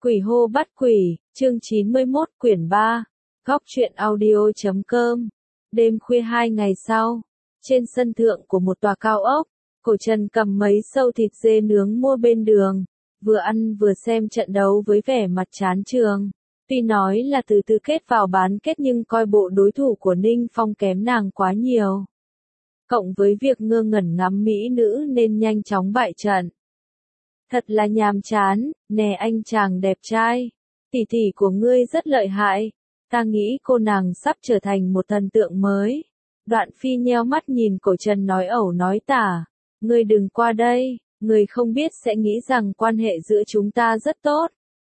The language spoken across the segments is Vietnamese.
Quỷ hô bắt quỷ, chương 91 quyển 3, góc truyện audio.com. Đêm khuya 2 ngày sau, trên sân thượng của một tòa cao ốc, Cổ Trần cầm mấy sâu thịt dê nướng mua bên đường, vừa ăn vừa xem trận đấu với vẻ mặt chán chường. Tuy nói là từ tứ kết vào bán kết nhưng coi bộ đối thủ của Ninh Phong kém nàng quá nhiều. Cộng với việc ngơ ngẩn ngắm mỹ nữ nên nhanh chóng bại trận. Thật là nhàm chán, nè anh chàng đẹp trai, tỷ tỷ của ngươi rất lợi hại, ta nghĩ cô nàng sắp trở thành một thần tượng mới. Đoạn Phi nheo mắt nhìn Cổ Trần nói ẩu nói tả, ngươi đừng qua đây, ngươi không biết sẽ nghĩ rằng quan hệ giữa chúng ta rất tốt.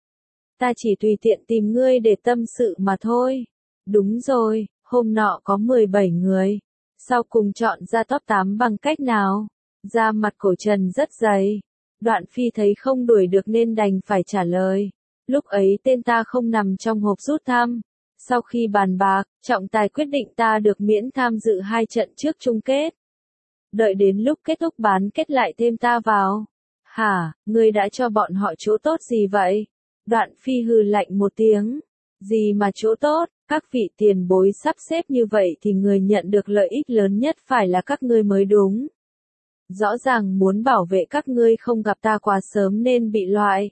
Ta chỉ tùy tiện tìm ngươi để tâm sự mà thôi. Đúng rồi, hôm nọ có 17 người, sau cùng chọn ra top 8 bằng cách nào? Da mặt Cổ Trần rất dày. Đoạn Phi thấy không đuổi được nên đành phải trả lời. Lúc ấy tên ta không nằm trong hộp rút thăm. Sau khi bàn bạc, trọng tài quyết định ta được miễn tham dự 2 trận trước chung kết. Đợi đến lúc kết thúc bán kết lại thêm ta vào. Hả, ngươi đã cho bọn họ chỗ tốt gì vậy? Đoạn Phi hừ lạnh một tiếng. Gì mà chỗ tốt, các vị tiền bối sắp xếp như vậy thì người nhận được lợi ích lớn nhất phải là các ngươi mới đúng. Rõ ràng muốn bảo vệ các ngươi không gặp ta quá sớm nên bị loại.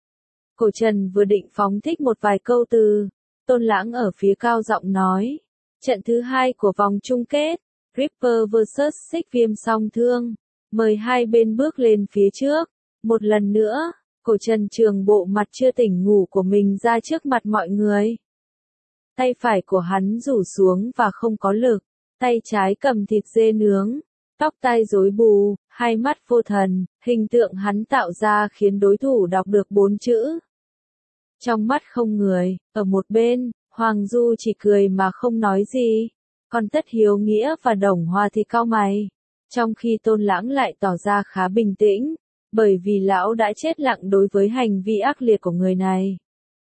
Cổ Trần vừa định phóng thích một vài câu từ, Tôn Lãng ở phía cao giọng nói. Trận thứ 2 của vòng chung kết, Ripper vs Xích Viêm song thương. Mời hai bên bước lên phía trước. Một lần nữa, Cổ Trần trường bộ mặt chưa tỉnh ngủ của mình ra trước mặt mọi người. Tay phải của hắn rủ xuống và không có lực, tay trái cầm thịt dê nướng. Tóc tai rối bù, hai mắt vô thần, hình tượng hắn tạo ra khiến đối thủ đọc được 4 chữ. Trong mắt không người, ở một bên, Hoàng Du chỉ cười mà không nói gì. Còn Tất Hiếu Nghĩa và Đồng Hoa thì cau mày. Trong khi Tôn Lãng lại tỏ ra khá bình tĩnh, bởi vì lão đã chết lặng đối với hành vi ác liệt của người này.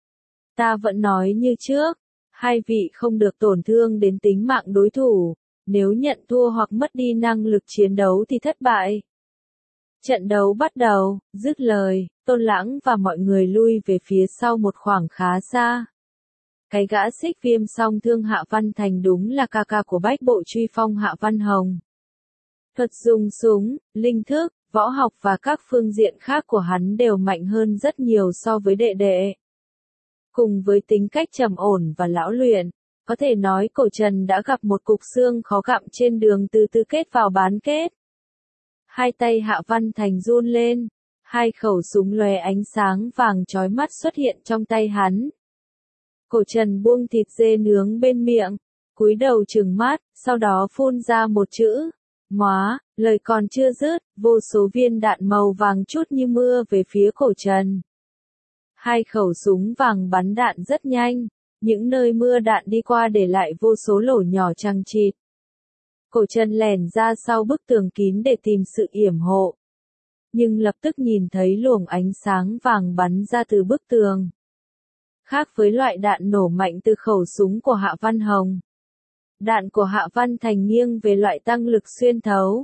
Ta vẫn nói như trước, hai vị không được tổn thương đến tính mạng đối thủ. Nếu nhận thua hoặc mất đi năng lực chiến đấu thì thất bại. Trận đấu bắt đầu, dứt lời, Tôn Lãng và mọi người lui về phía sau một khoảng khá xa. Cái gã Xích Viêm song thương Hạ Văn Thành đúng là ca ca của bách bộ truy phong Hạ Văn Hồng. Thuật dùng súng, linh thức, võ học và các phương diện khác của hắn đều mạnh hơn rất nhiều so với đệ đệ. Cùng với tính cách trầm ổn và lão luyện, có thể nói Cổ Trần đã gặp một cục xương khó gặm trên đường từ tứ kết vào bán kết. Hai tay Hạ Văn Thành run lên, hai khẩu súng lóe ánh sáng vàng chói mắt xuất hiện trong tay hắn. Cổ Trần buông thịt dê nướng bên miệng, cúi đầu trừng mắt, sau đó phun ra một chữ, móa, lời còn chưa dứt, vô số viên đạn màu vàng chút như mưa về phía Cổ Trần. Hai khẩu súng vàng bắn đạn rất nhanh. Những nơi mưa đạn đi qua để lại vô số lỗ nhỏ chằng chịt. Cổ Trần lèn ra sau bức tường kín để tìm sự yểm hộ. Nhưng lập tức nhìn thấy luồng ánh sáng vàng bắn ra từ bức tường. Khác với loại đạn nổ mạnh từ khẩu súng của Hạ Văn Hồng. Đạn của Hạ Văn Thành nghiêng về loại tăng lực xuyên thấu.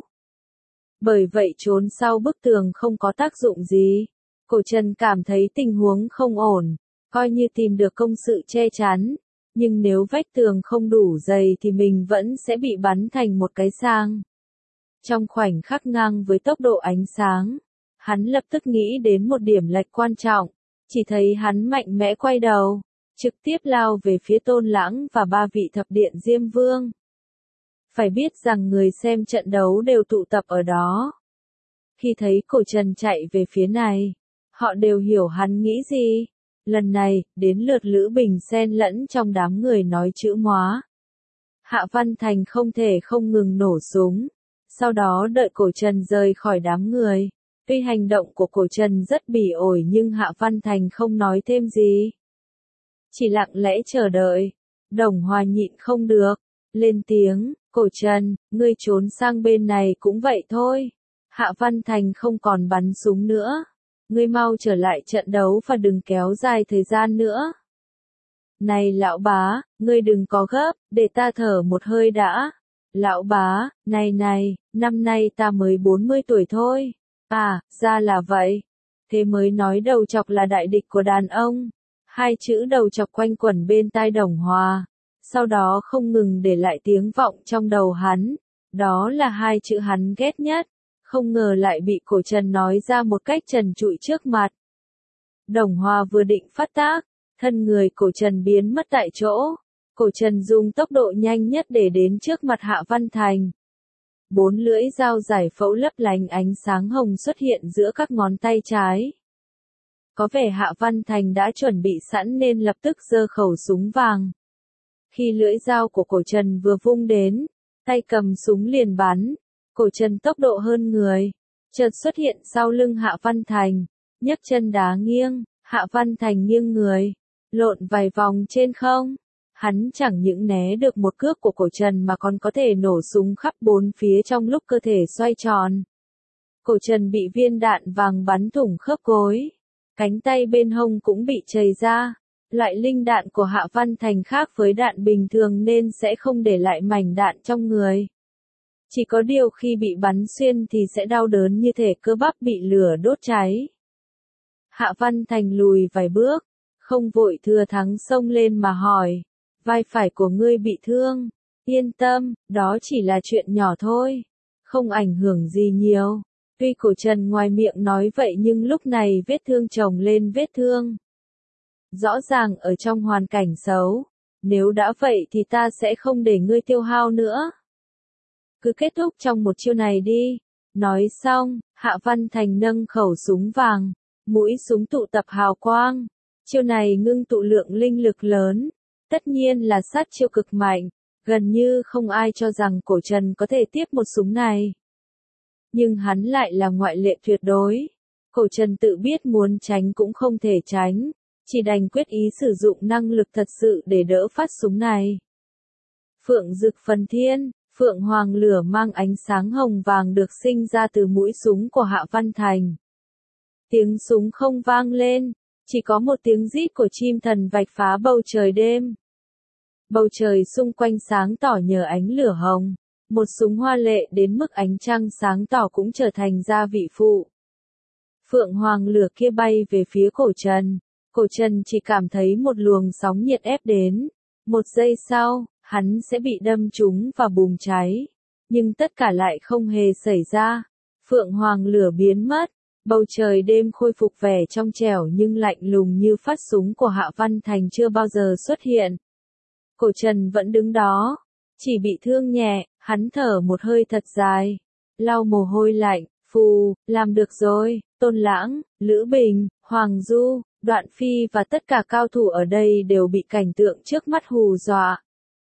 Bởi vậy trốn sau bức tường không có tác dụng gì. Cổ Trần cảm thấy tình huống không ổn. Coi như tìm được công sự che chắn, nhưng nếu vách tường không đủ dày thì mình vẫn sẽ bị bắn thành một cái sang. Trong khoảnh khắc ngang với tốc độ ánh sáng, hắn lập tức nghĩ đến một điểm lệch quan trọng, chỉ thấy hắn mạnh mẽ quay đầu, trực tiếp lao về phía Tôn Lãng và 3 vị thập điện Diêm Vương. Phải biết rằng người xem trận đấu đều tụ tập ở đó. Khi thấy Cổ Trần chạy về phía này, họ đều hiểu hắn nghĩ gì. Lần này, đến lượt Lữ Bình xen lẫn trong đám người nói chữ móa. Hạ Văn Thành không thể không ngừng nổ súng. Sau đó đợi Cổ Trần rời khỏi đám người. Tuy hành động của Cổ Trần rất bỉ ổi nhưng Hạ Văn Thành không nói thêm gì. Chỉ lặng lẽ chờ đợi. Đồng Hoa nhịn không được. Lên tiếng, Cổ Trần, ngươi trốn sang bên này cũng vậy thôi. Hạ Văn Thành không còn bắn súng nữa. Ngươi mau trở lại trận đấu và đừng kéo dài thời gian nữa. Này lão bá, ngươi đừng có gấp, để ta thở một hơi đã. Lão bá, này, năm nay ta mới 40 tuổi thôi. À, ra là vậy. thế mới nói đầu chọc là đại địch của đàn ông. Hai chữ đầu chọc quanh quẩn bên tai Đồng Hòa, sau đó không ngừng để lại tiếng vọng trong đầu hắn. Đó là hai chữ hắn ghét nhất, không ngờ lại bị Cổ Trần nói ra một cách trần trụi trước mặt. Đồng Hòa vừa định phát tác, thân người Cổ Trần biến mất tại chỗ. Cổ Trần dùng tốc độ nhanh nhất để đến trước mặt Hạ Văn Thành. 4 lưỡi dao giải phẫu lấp lánh ánh sáng hồng xuất hiện giữa các ngón tay trái. Có vẻ Hạ Văn Thành đã chuẩn bị sẵn nên lập tức giơ khẩu súng vàng. Khi lưỡi dao của Cổ Trần vừa vung đến, tay cầm súng liền bắn. Cổ Trần tốc độ hơn người, chợt xuất hiện sau lưng Hạ Văn Thành, nhấc chân đá nghiêng, Hạ Văn Thành nghiêng người, lộn vài vòng trên không. Hắn chẳng những né được một cước của Cổ Trần mà còn có thể nổ súng khắp bốn phía trong lúc cơ thể xoay tròn. Cổ Trần bị viên đạn vàng bắn thủng khớp gối, cánh tay bên hông cũng bị chày ra. Loại linh đạn của Hạ Văn Thành khác với đạn bình thường nên sẽ không để lại mảnh đạn trong người. Chỉ có điều khi bị bắn xuyên thì sẽ đau đớn như thể cơ bắp bị lửa đốt cháy. Hạ Văn Thành lùi vài bước, không vội thừa thắng xông lên mà hỏi, vai phải của ngươi bị thương, yên tâm, đó chỉ là chuyện nhỏ thôi, không ảnh hưởng gì nhiều. Tuy Cổ Trần ngoài miệng nói vậy nhưng lúc này vết thương chồng lên vết thương. Rõ ràng ở trong hoàn cảnh xấu, nếu đã vậy thì ta sẽ không để ngươi tiêu hao nữa. Cứ kết thúc trong một chiêu này đi. Nói xong, Hạ Văn Thành nâng khẩu súng vàng, mũi súng tụ tập hào quang. Chiêu này ngưng tụ lượng linh lực lớn, tất nhiên là sát chiêu cực mạnh, gần như không ai cho rằng Cổ Trần có thể tiếp một súng này. Nhưng hắn lại là ngoại lệ tuyệt đối. Cổ Trần tự biết muốn tránh cũng không thể tránh, chỉ đành quyết ý sử dụng năng lực thật sự để đỡ phát súng này. Phượng Dực Phần Thiên, Phượng Hoàng lửa mang ánh sáng hồng vàng được sinh ra từ mũi súng của Hạ Văn Thành. Tiếng súng không vang lên, chỉ có một tiếng rít của chim thần vạch phá bầu trời đêm. Bầu trời xung quanh sáng tỏ nhờ ánh lửa hồng, một súng hoa lệ đến mức ánh trăng sáng tỏ cũng trở thành gia vị phụ. Phượng Hoàng lửa kia bay về phía Cổ Trần. Cổ Trần chỉ cảm thấy một luồng sóng nhiệt ép đến. Một giây sau, hắn sẽ bị đâm trúng và bùng cháy. Nhưng tất cả lại không hề xảy ra. Phượng Hoàng lửa biến mất. Bầu trời đêm khôi phục vẻ trong trẻo nhưng lạnh lùng như phát súng của Hạ Văn Thành chưa bao giờ xuất hiện. Cổ Trần vẫn đứng đó. Chỉ bị thương nhẹ, hắn thở một hơi thật dài. Lau mồ hôi lạnh, phù, làm được rồi. Tôn Lãng, Lữ Bình, Hoàng Du, Đoạn Phi và tất cả cao thủ ở đây đều bị cảnh tượng trước mắt hù dọa.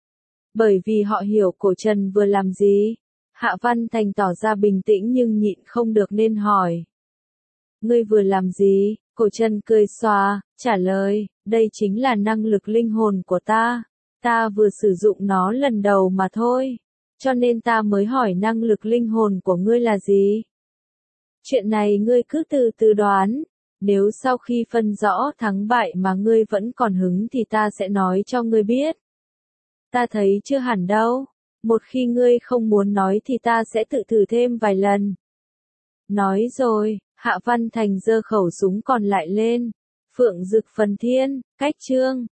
Bởi vì họ hiểu Cổ Trần vừa làm gì. Hạ Văn Thành tỏ ra bình tĩnh nhưng nhịn không được nên hỏi. Ngươi vừa làm gì? Cổ Trần cười xòa, trả lời, đây chính là năng lực linh hồn của ta. Ta vừa sử dụng nó lần đầu mà thôi. Cho nên ta mới hỏi năng lực linh hồn của ngươi là gì? Chuyện này ngươi cứ từ từ đoán. Nếu sau khi phân rõ thắng bại mà ngươi vẫn còn hứng thì ta sẽ nói cho ngươi biết. Ta thấy chưa hẳn đâu. Một khi ngươi không muốn nói thì ta sẽ tự thử thêm vài lần. Nói rồi, Hạ Văn Thành giơ khẩu súng còn lại lên. Phượng Dực Phần Thiên, cách chương.